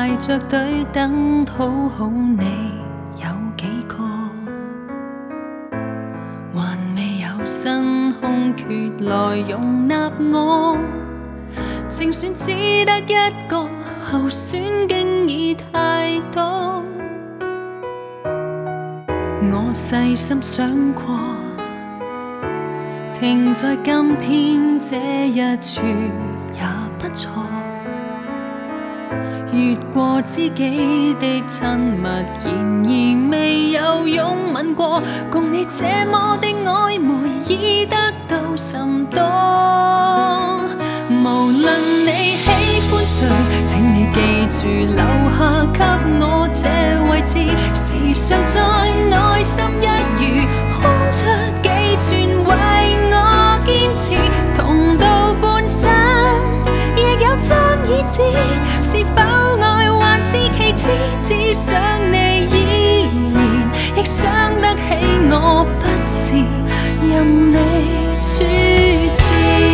排着隊等討好你有幾個？還未有新空缺來容納我，正選只得一個，候選經已太多。我細心想過，停在今天這一處也不錯。越過知己的親密，然而未有擁吻過，共你這麼的曖昧已得到甚多。無論你喜歡誰，請你記住留下給我這位置，時常在內心一隅空出幾寸為我堅持，同到半生亦有張已知，是否愛還是其次，只想你依然亦想得起我，不是任你處置。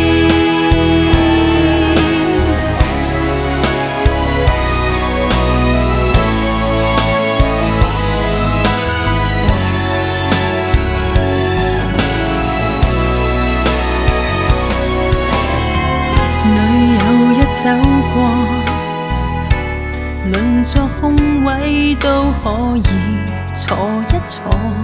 走過，鄰座空位都可以坐一坐。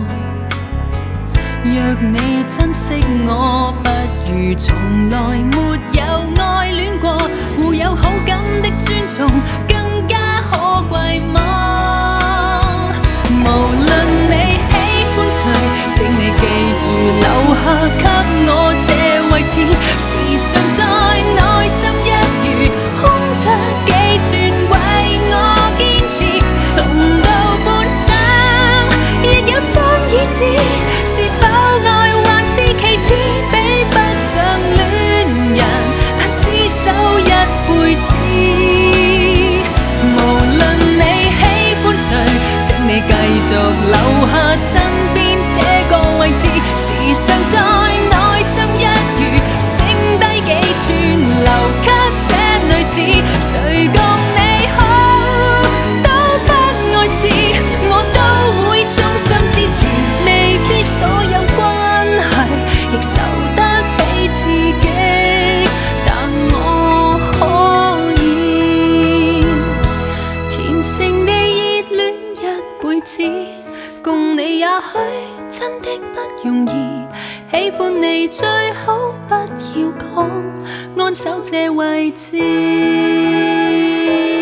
若你珍惜我，不如從來沒有愛戀過。互有好感的尊重更加可貴嗎？無論你喜歡誰，請你記住留下給我這位置，時常在內心一隅空出幾寸為我堅持，同到半生亦有張已知，是否愛還是其次，比不上戀人，但廝守一輩子。無論你喜歡誰，請你繼續留下身邊這個位置，時常在內心一隅剩低幾寸留給這女子。誰共你好都不礙事，我都會衷心支持，未必所有關係亦受得起刺激，但我可以虔誠地熱戀一輩子，共你也許真的不容易，喜歡你最好不要講，安守這位置。